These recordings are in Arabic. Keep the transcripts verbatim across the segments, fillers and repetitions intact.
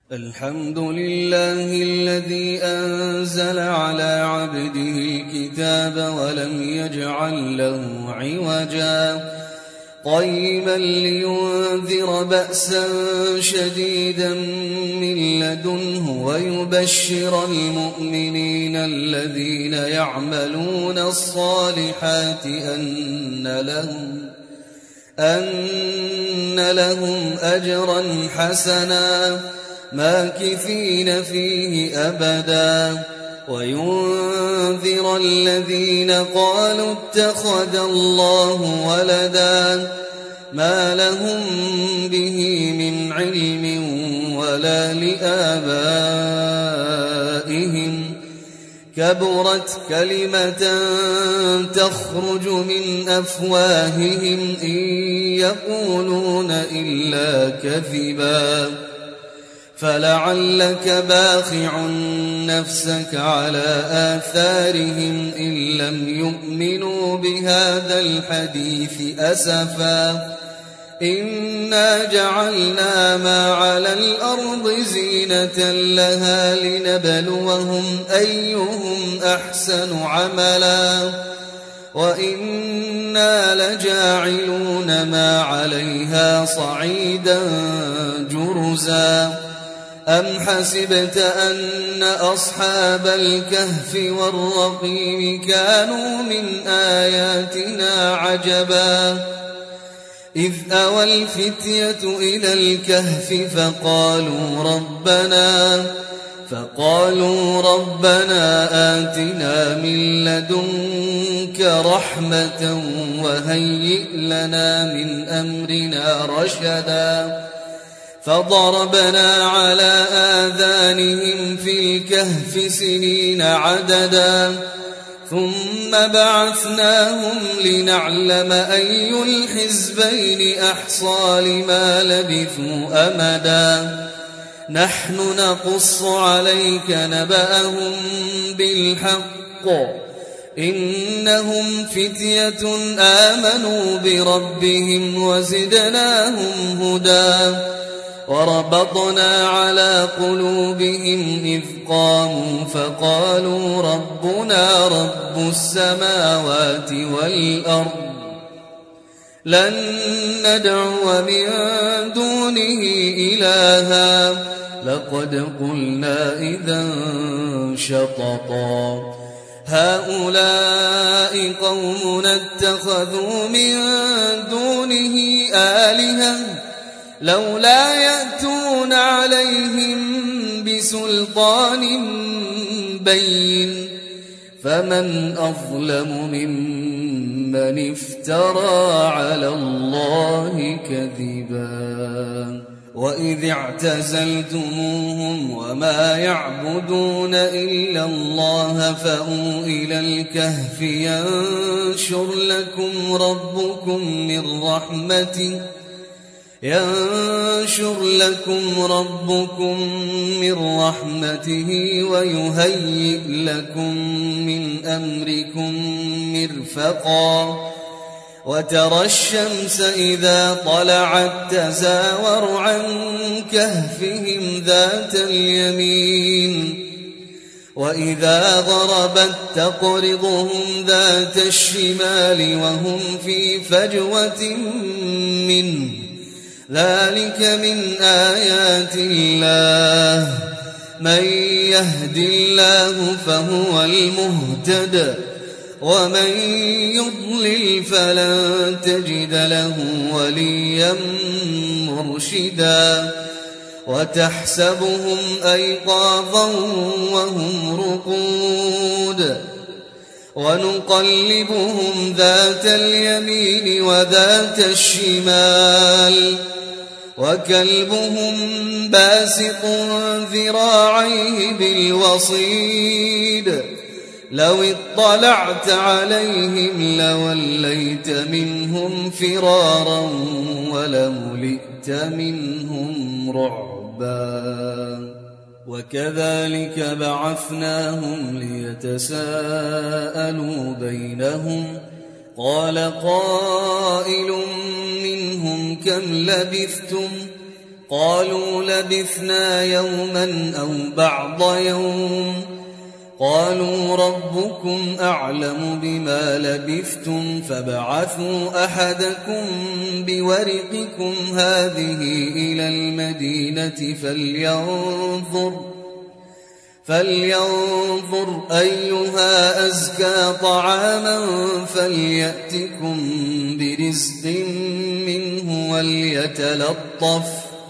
الحمد لله الذي أنزل على عبده الكتاب ولم يجعل له عوجا قيما لينذر بأسا شديدا من لدنه ويبشر المؤمنين الذين يعملون الصالحات أن لهم أن لهم أجرا حسنا ماكثين فيه أبدا وينذر الذين قالوا اتخذ الله ولدا ما لهم به من علم ولا لآبائهم كبرت كلمة تخرج من أفواههم إن يقولون إلا كذبا فلعلك باخع نفسك على آثارهم إن لم يؤمنوا بهذا الحديث أسفا إنا جعلنا ما على الأرض زينة لها لنبلوهم أيهم أحسن عملا وإنا لجاعلون ما عليها صعيدا جرزا أم حسبت أن أصحاب الكهف والرقيم كانوا من آياتنا عجبا إذ أوى الفتية إلى الكهف فقالوا ربنا فقالوا ربنا آتنا من لدنك رحمة وهيئ لنا من أمرنا رشدا فضربنا على آذانهم في الكهف سنين عددا ثم بعثناهم لنعلم أي الحزبين أحصى لما لبثوا أمدا نحن نقص عليك نبأهم بالحق إنهم فتية آمنوا بربهم وزدناهم هدى وربطنا على قلوبهم إذ قاموا فقالوا ربنا رب السماوات والأرض لن ندعو من دونه إلها لقد قلنا إذا شططا هؤلاء قومنا اتخذوا من دونه آلهة لولا يأتون عليهم بسلطان بين فمن أظلم ممن افترى على الله كذبا وإذ اعتزلتموهم وما يعبدون إلا الله فأووا إلى الكهف ينشر لكم ربكم من رحمته ينشر لكم ربكم من رحمته ويهيئ لكم من أمركم مرفقا وترى الشمس إذا طلعت تزاور عن كهفهم ذات اليمين وإذا غربت تقرضهم ذات الشمال وهم في فجوة منه ذلك من آيات الله من يهد الله فهو المهتد ومن يضلل فلن تجد له وليا مرشدا وتحسبهم أيقاظا وهم رقود ونقلبهم ذات اليمين وذات الشمال وكلبهم باسط ذراعيه بالوصيد لو اطلعت عليهم لوليت منهم فرارا ولملئت منهم رعبا وكذلك بعثناهم ليتساءلوا بينهم قال قائل منهم كم لبثتم قالوا لبثنا يوما أو بعض يوم قالوا ربكم أعلم بما لبثتم فابعثوا أحدكم بورقكم هذه إلى المدينة فلينظر فلينظر أيها أزكى طعاما فليأتكم برزق منه وليتلطف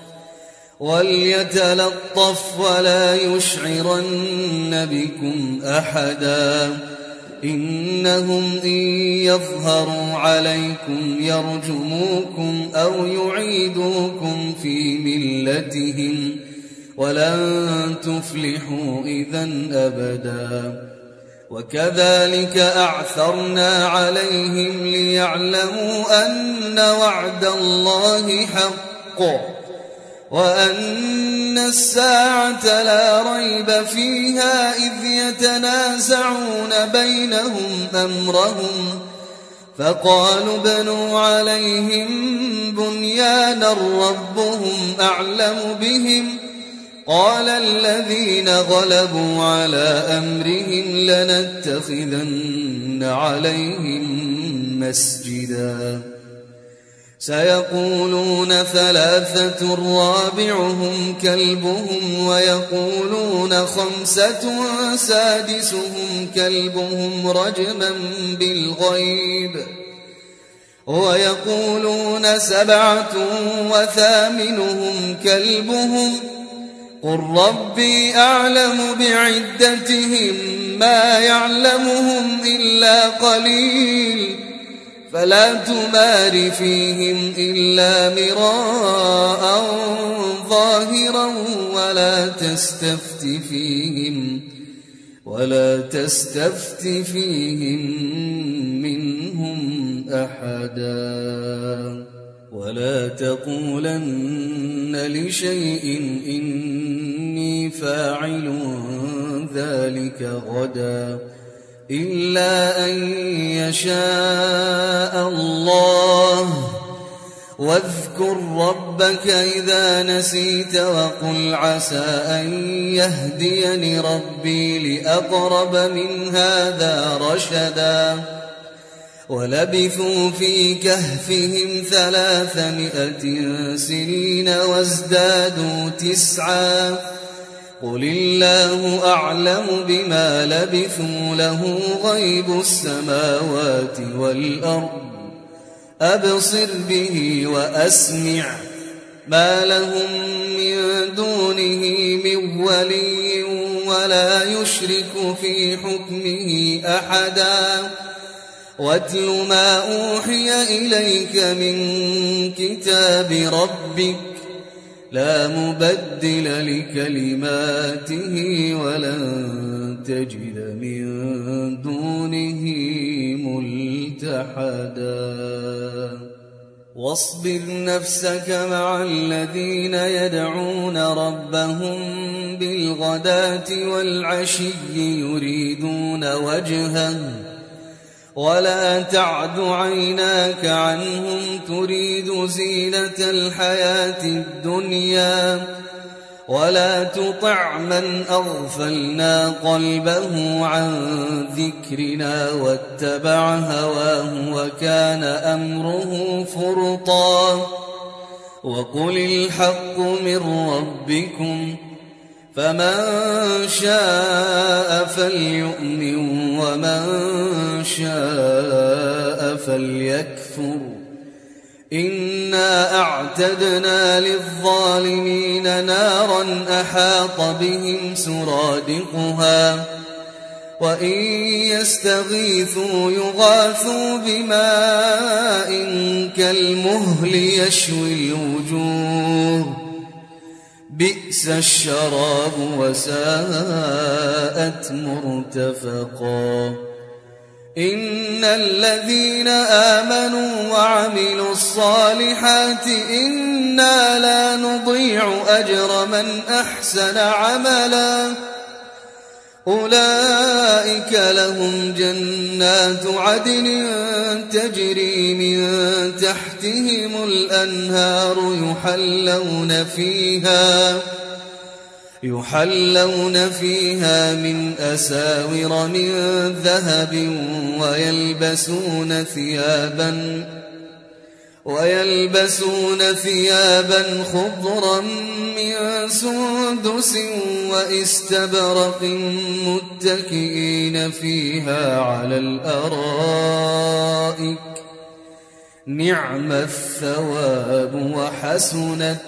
وليتلطف ولا يشعرن بكم أحدا إنهم إن يظهروا عليكم يرجموكم أو يعيدوكم في ملتهم ولن تفلحوا إذن أبدا وكذلك أعثرنا عليهم ليعلموا أن وعد الله حق وأن الساعة لا ريب فيها إذ يتنازعون بينهم أمرهم فقالوا ابنوا عليهم بنيانا ربهم أعلم بهم قال الذين غلبوا على أمرهم لنتخذن عليهم مسجدا سيقولون ثلاثة رابعهم كلبهم ويقولون خمسة سادسهم كلبهم رجما بالغيب ويقولون سبعة وثامنهم كلبهم قل ربي أعلم بعدتهم ما يعلمهم إلا قليل فلا تمار فيهم إلا مراء ظاهرا ولا تستفت فيهم ولا تستفت فيهم منهم أحدا ولا تقولن لشيء إني فاعل ذلك غدا إلا أن يشاء الله واذكر ربك إذا نسيت وقل عسى أن يهديني ربي لأقرب من هذا رشدا ولبثوا في كهفهم ثلاثمائة سنين وازدادوا تسعا قل الله أعلم بما لبثوا له غيب السماوات والأرض أبصر به وأسمع ما لهم من دونه من ولي ولا يشرك في حكمه أحدا واتل ما أوحي إليك من كتاب ربك لا مبدل لكلماته ولن تجد من دونه ملتحدا واصبر نفسك مع الذين يدعون ربهم بالغداة والعشي يريدون وجهه ولا تعد عيناك عنهم تريد زينة الحياة الدنيا ولا تطع من أغفلنا قلبه عن ذكرنا واتبع هواه وكان أمره فرطا وقل الحق من ربكم فمن شاء فليؤمن ومن شاء فليكفر إنا أعتدنا للظالمين نارا أحاط بهم سرادقها وإن يستغيثوا يغاثوا بماء كالمهل يشوي الوجوه بئس الشراب وساءت مرتفقا إن الذين آمنوا وعملوا الصالحات إنا لا نضيع أجر من أحسن عملا أولئك لهم جنات عدن تجري من تحتهم الأنهار يحلون فيها يحلون فيها من أساور من ذهب ويلبسون ثيابا ويلبسون ثيابا خضرا من سندس واستبرق متكئين فيها على الأرائك نعم الثواب وحسنت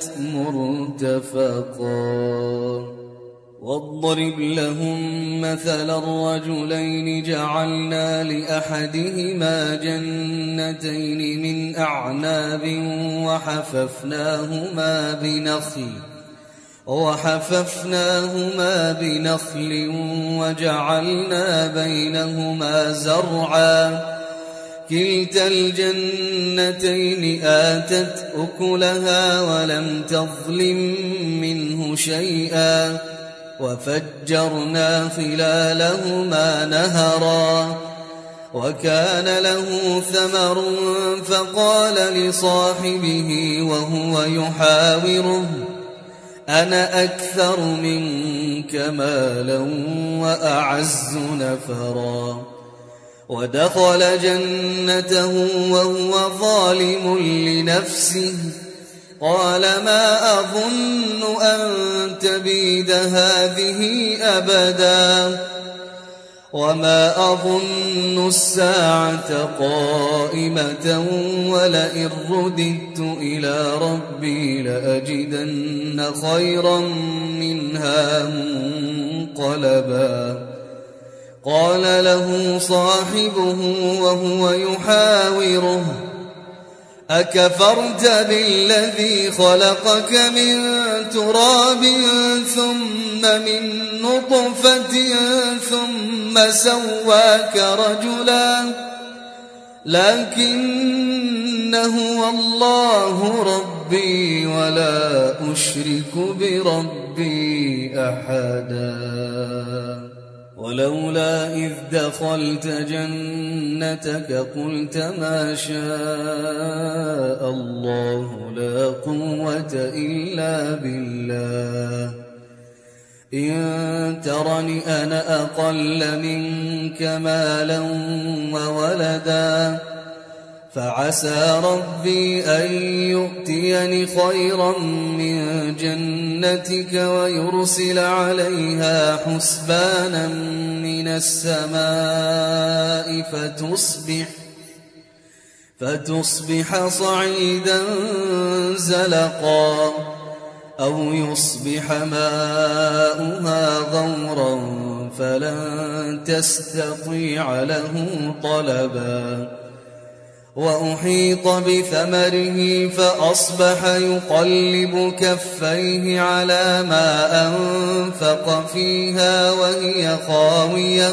مرتفقا واضرب لهم مثل الرجلين جعلنا لأحدهما جنتين من أعناب وحففناهما بنخل وحففناهما بنخل وجعلنا بينهما زرعا كلتا الجنتين آتت أكلها ولم تظلم منه شيئا وفجرنا خلالهما نهرا وكان له ثمر فقال لصاحبه وهو يحاوره أنا أكثر منك مالا وأعز نفرا ودخل جنته وهو ظالم لنفسه قال ما أظن أن تبيد هذه أبدا وما أظن الساعة قائمة ولئن رددت إلى ربي لأجدن خيرا منها منقلبا قال له صاحبه وهو يحاوره أكفرت بالذي خلقك من تراب ثم من نطفة ثم سواك رجلا لكن هو الله ربي ولا أشرك بربي أحدا ولولا إذ دخلت جنتك قلت ما شاء الله لا قوة إلا بالله إن ترني أنا أقل منك مالا وولدا فعسى ربي أن يؤتيني خيرا من جنتك ويرسل عليها حسبانا من السماء فتصبح فتصبح صعيدا زلقا أو يصبح ماؤها غورا فلن تستطيع له طلبا وأحيط بثمره فأصبح يقلب كفيه على ما أنفق فيها وهي خاوية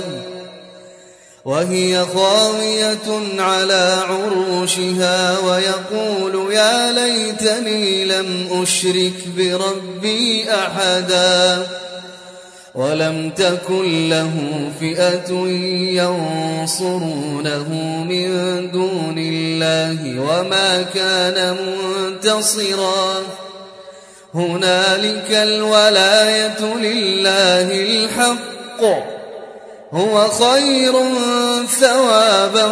وهي خاوية على عروشها ويقول يا ليتني لم أشرك بربي أحدا ولم تكن له فئة ينصرونه من دون الله وما كان منتصرا هنالك الولاية لله الحق هو خير ثوابا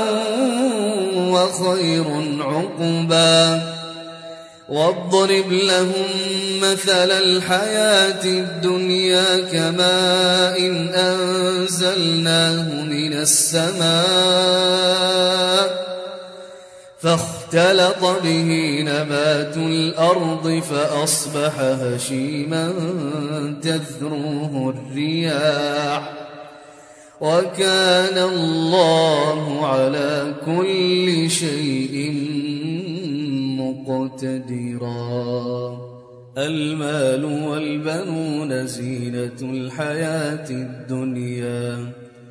وخير عقبا واضرب لهم مثل الحياة الدنيا كماء إن أنزلناه من السماء فاختلط به نبات الأرض فأصبح هشيما تذروه الرياح وكان الله على كل شيء مقتدرا المال والبنون زينة الحياة الدنيا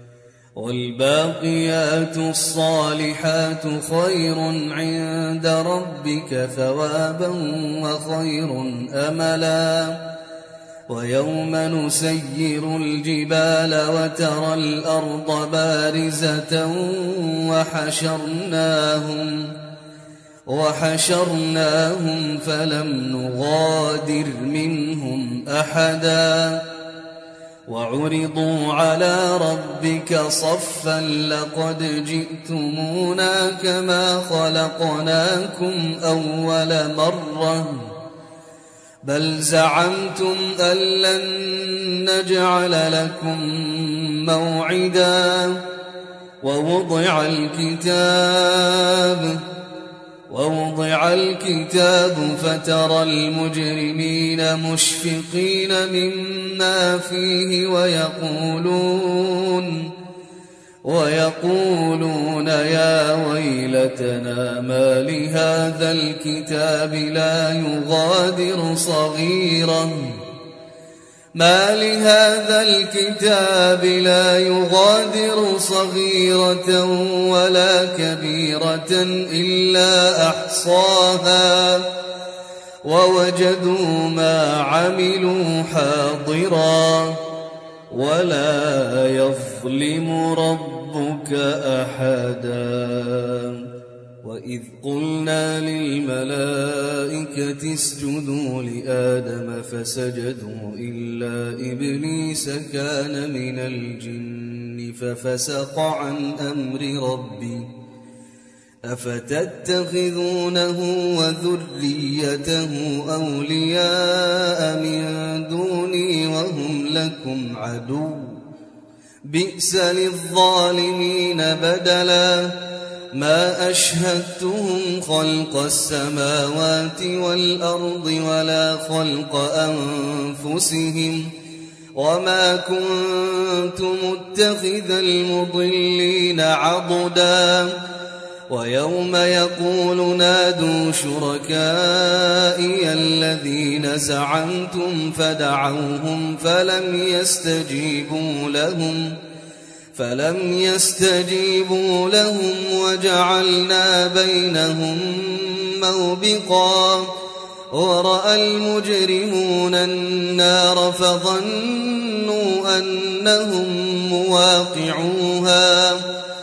والباقيات الصالحات خير عند ربك ثوابا وخير أملا ويوم نسير الجبال وترى الأرض بارزة وحشرناهم وحشرناهم فلم نغادر منهم أحدا وعرضوا على ربك صفا لقد جئتمونا كما خلقناكم أول مرة بل زعمتم أن لن نجعل لكم موعدا ووضع الكتاب ووضع الكتاب فترى المجرمين مشفقين مما فيه ويقولون ويقولون يا ويلتنا ما لهذا الكتاب لا يغادر صغيرة ما لهذا الكتاب لا يغادر صغيرة ولا كبيرة إلا أحصاها ووجدوا ما عملوا حاضرا ولا يظلم ربك أحدا وإذ قلنا للملائكة اسجدوا لآدم فسجدوا إلا إبليس كان من الجن ففسق عن أمر ربي أفتتخذونه وذريته أولياء من دوني وهم لكم عدو بئس للظالمين بدلا ما أشهدتهم خلق السماوات والأرض ولا خلق أنفسهم وما كنت متخذ المضلين عضدا ويوم يقول نادوا شركائي الذين زعمتم فدعوهم فلم يستجيبوا لهم فلم يستجيبوا لهم وجعلنا بينهم موبقا ورأى المجرمون النار فظنوا أنهم مواقعوها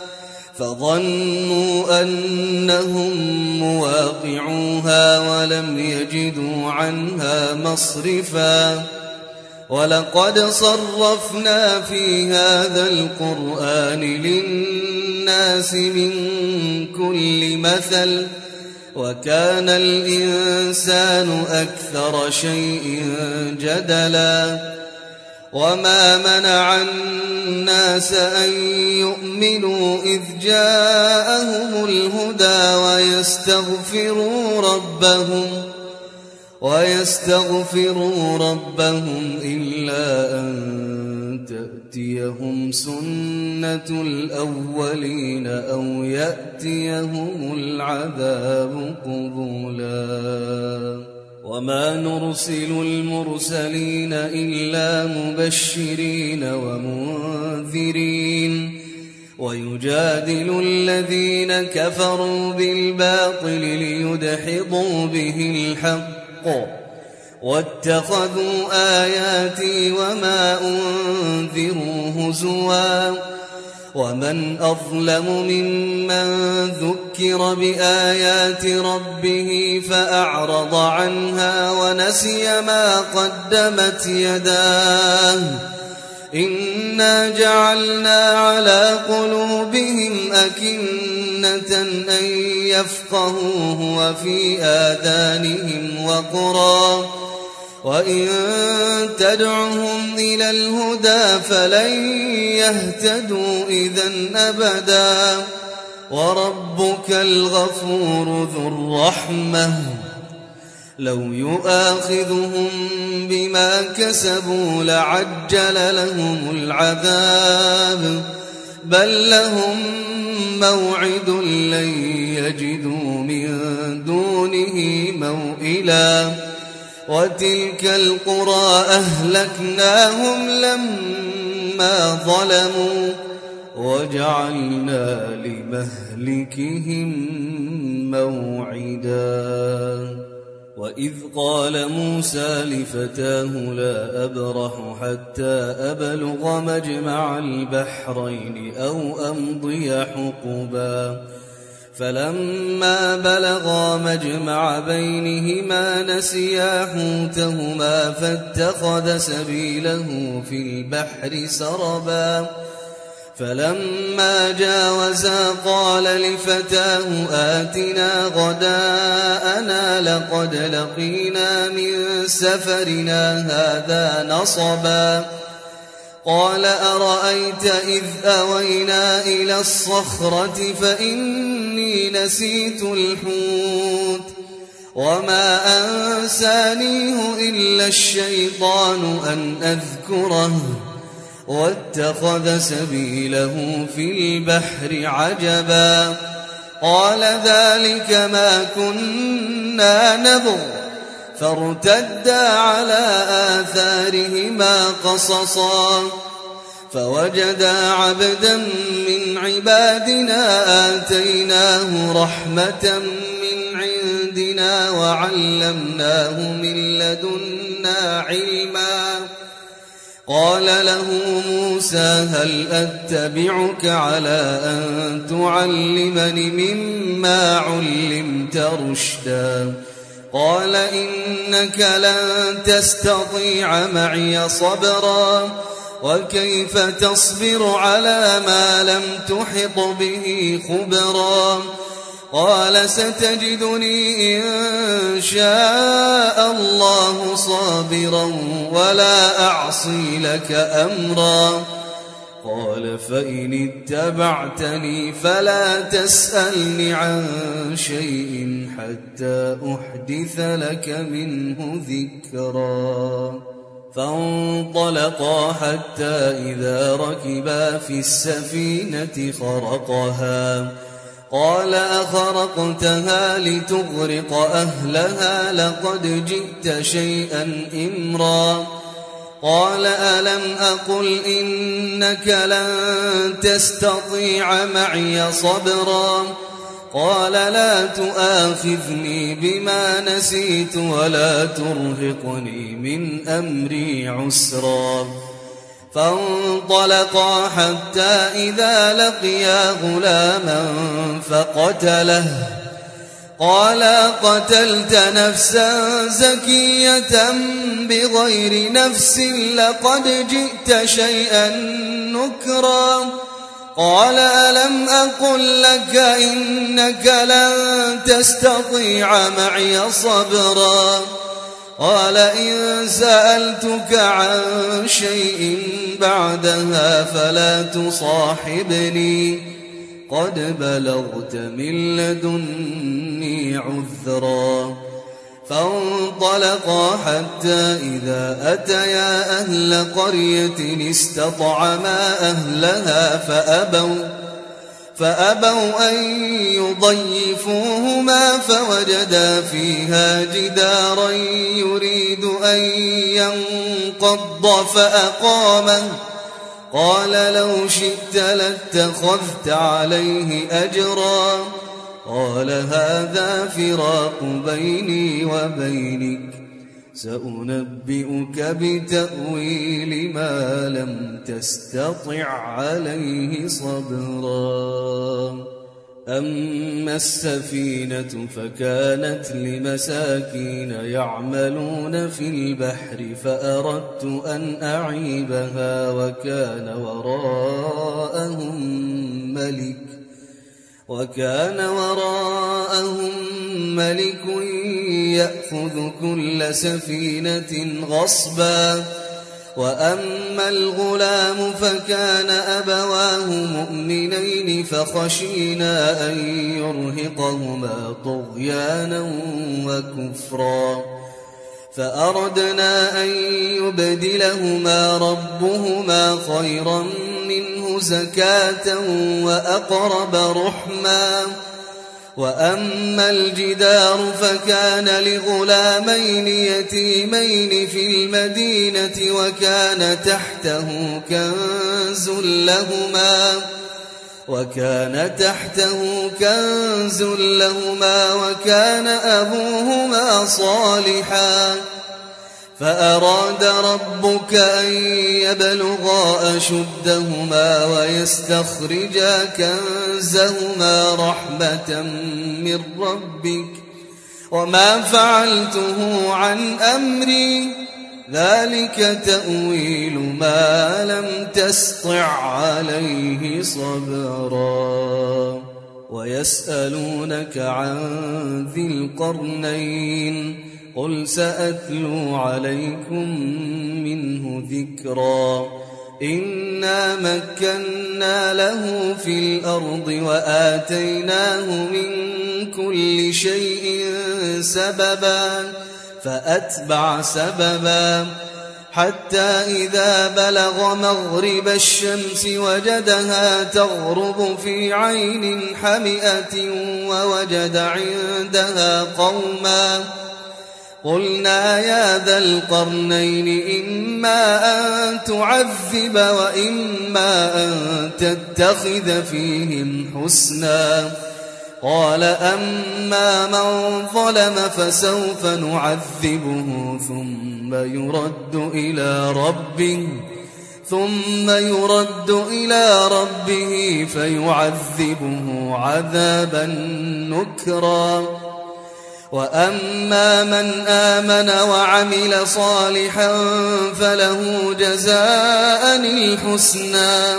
فظنوا أنهم مواقعوها ولم يجدوا عنها مصرفا ولقد صرفنا في هذا القرآن للناس من كل مثل وكان الإنسان أكثر شيء جدلا وما منع الناس أن يؤمنوا إذ جاءهم الهدى ويستغفروا ربهم ويستغفروا ربهم إلا أن تأتيهم سنة الأولين أو يأتيهم العذاب قبلا وما نرسل المرسلين إلا مبشرين ومنذرين ويجادل الذين كفروا بالباطل ليدحضوا به الحق واتخذوا آياتي وما أنذروا هزوا ومن أظلم ممن ذكر بآيات ربه فأعرض عنها ونسي ما قدمت يداه إنا جعلنا على قلوبهم أكنة أن يفقهوه وفي آذانهم وقرا وإن تدعهم إلى الهدى فلن يهتدوا إذن أبدا وربك الغفور ذو الرحمة لو يؤاخذهم بما كسبوا لعجل لهم العذاب بل لهم موعد لن يجدوا من دونه موئلا وتلك القرى أهلكناهم لما ظلموا وجعلنا لمهلكهم موعدا وإذ قال موسى لفتاه لا أبرح حتى أبلغ مجمع البحرين أو أمضي حقبا فلما بلغا مجمع بينهما نسيا حوتهما فاتخذ سبيله في البحر سربا فلما جاوزا قال لفتاه آتنا غداءنا لقد لقينا من سفرنا هذا نصبا قال أرأيت إذ أوينا إلى الصخرة فإني نسيت الحوت وما أنسانيه إلا الشيطان أن أذكره واتخذ سبيله في البحر عجبا قال ذلك ما كنا نبغ فارتدا على آثارهما قصصا فوجدا عبدا من عبادنا آتيناه رحمة من عندنا وعلمناه من لدنا علما قال له موسى هل أتبعك على أن تعلمني مما علمت رشدا قال إنك لن تستطيع معي صبرا وكيف تصبر على ما لم تحط به خبرا قال ستجدني إن شاء الله صابرا ولا أعصي لك أمرا قال فإن اتبعتني فلا تسألني عن شيء حتى أحدث لك منه ذكرا فانطلقا حتى إذا ركبا في السفينة خرقها قال أخرقتها لتغرق أهلها لقد جئت شيئا إمرا قال ألم أقل إنك لن تستطيع معي صبرا قال لا تؤاخذني بما نسيت ولا ترهقني من أمري عسرا فانطلقا حتى إذا لقيا غلاما فقتله قال قتلت نفسا زكية بغير نفس لقد جئت شيئا نكرا قال ألم أقل لك إنك لن تستطيع معي صبرا قال إن سألتك عن شيء بعدها فلا تصاحبني قد بلغت من لدني عذرا فانطلقا حتى إذا أتيا أهل قرية استطعما أهلها فأبوا فأبوا أن يضيفوهما فوجدا فيها جدارا يريد أن ينقض فأقامه قال لو شئت لاتخذت عليه أجرا قال هذا فراق بيني وبينك سأنبئك بتأويل ما لم تستطع عليه صبرا أما السفينة فكانت لمساكين يعملون في البحر فأردت أن أعيبها وكان وراءهم ملك وكان وراءهم ملك يأخذ كل سفينة غصبا وأما الغلام فكان أبواه مؤمنين فخشينا أن يرهقهما طغيانا وكفرا فأردنا أن يبدلهما ربهما خيرا منه زكاة وأقرب رحما وأما الجدار فكان لغلامين يتيمين في المدينة وكان تحته كنز لهما وكان تحته كنز لهما وكان أبوهما صالحا فأراد ربك أن يبلغا أشدهما ويستخرجا كنزهما رحمة من ربك وما فعلته عن أمري ذلك تأويل ما لم تسطع عليه صبرا ويسألونك عن ذي القرنين قل سأتلو عليكم منه ذكرا إنا مكنا له في الأرض وآتيناه من كل شيء سببا فأتبع سببا حتى إذا بلغ مغرب الشمس وجدها تغرب في عين حمئة ووجد عندها قوما قلنا يا ذا القرنين إما أن تعذب وإما أن تتخذ فيهم حسنا قال أما من ظلم فسوف نعذبه ثم يرد إلى ربه ثم يرد إلى ربه فيعذبه عذابا نكرا وأما من آمن وعمل صالحا فله جزاء الحسنى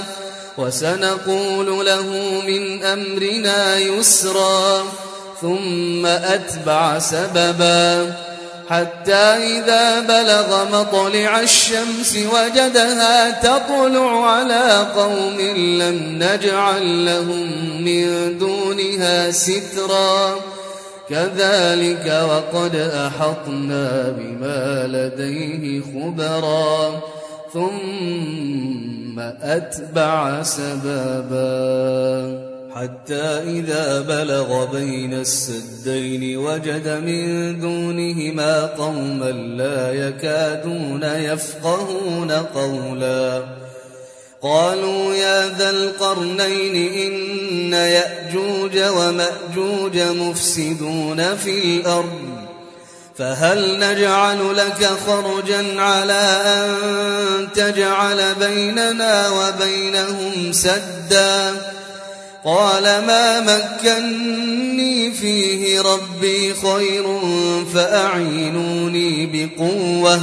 وسنقول له من أمرنا يسرا ثم أتبع سببا حتى إذا بلغ مطلع الشمس وجدها تطلع على قوم لم نجعل لهم من دونها سترا كذلك وقد أحطنا بما لديه خبرا ثم أتبع سببا حتى إذا بلغ بين السدين وجد من دونهما قوما لا يكادون يفقهون قولا قالوا يا ذا القرنين إن يأجوج ومأجوج مفسدون في الأرض فهل نجعل لك خرجا على أن تجعل بيننا وبينهم سدا قال ما مكني فيه ربي خير فأعينوني بقوة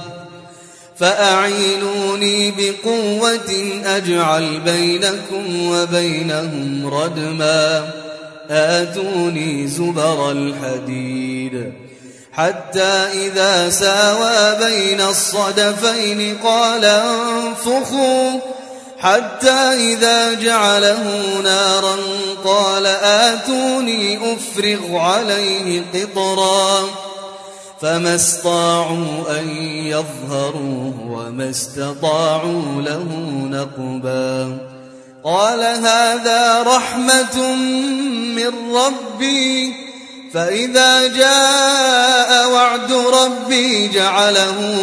فأعينوني بقوة أجعل بينكم وبينهم ردما آتوني زبر الحديد حتى إذا ساوى بين الصدفين قال انفخوا حتى إذا جعله نارا قال آتوني أفرغ عليه قطرا فما استطاعوا أن يظهروه وما استطاعوا له نقبا قال هذا رحمة من ربي فإذا جاء وعد ربي جعله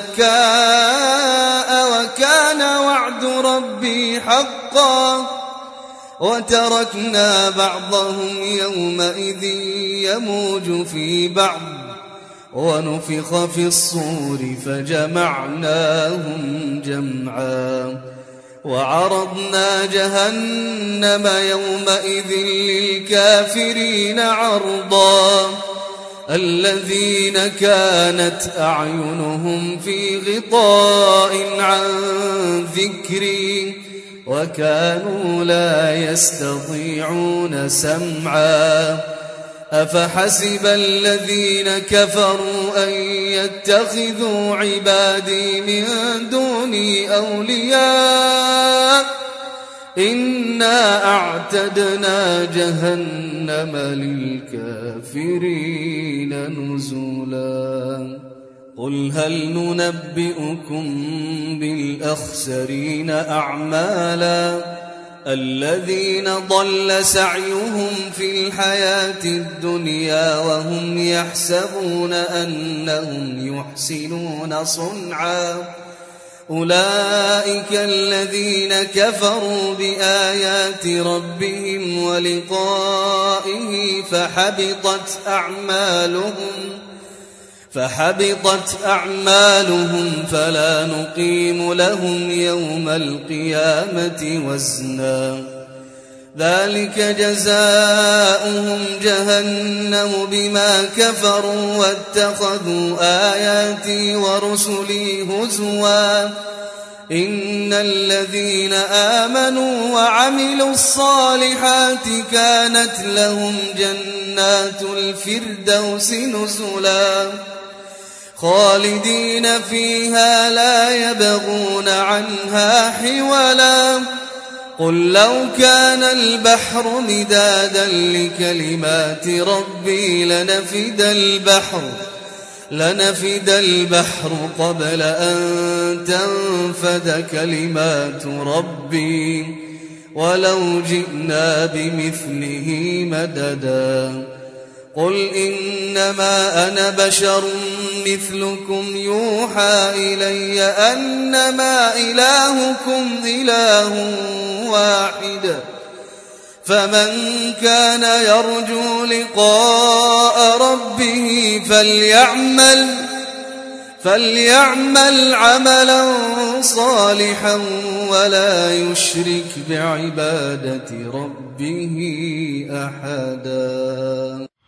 دكاء وكان وعد ربي حقا وتركنا بعضهم يومئذ يموج في بعض ونفخ في الصور فجمعناهم جمعا وعرضنا جهنم يومئذ للكافرين عرضا الذين كانت أعينهم في غطاء عن ذكري وكانوا لا يستطيعون سمعا أفحسب الذين كفروا أن يتخذوا عبادي من دوني أولياء إنا أعتدنا جهنم للكافرين نزلا قل هل ننبئكم بالأخسرين أعمالا الذين ضل سعيهم في الحياة الدنيا وهم يحسبون أنهم يحسنون صنعا أولئك الذين كفروا بآيات ربهم ولقائه فحبطت أعمالهم فحبطت أعمالهم فلا نقيم لهم يوم القيامة وزنا ذلك جزاؤهم جهنم بما كفروا واتخذوا آياتي ورسلي هزوا إن الذين آمنوا وعملوا الصالحات كانت لهم جنات الفردوس نزلا خالدين فيها لا يبغون عنها حولا قل لو كان البحر مدادا لكلمات ربي لنفد البحر لنفد البحر قبل أن تنفد كلمات ربي ولو جئنا بمثله مددا قل إنما أنا بشر مثلكم يوحى إلي أنما إلهكم إله واحد فمن كان يرجو لقاء ربه فليعمل فليعمل عملا صالحا ولا يشرك بعبادة ربه أحدا.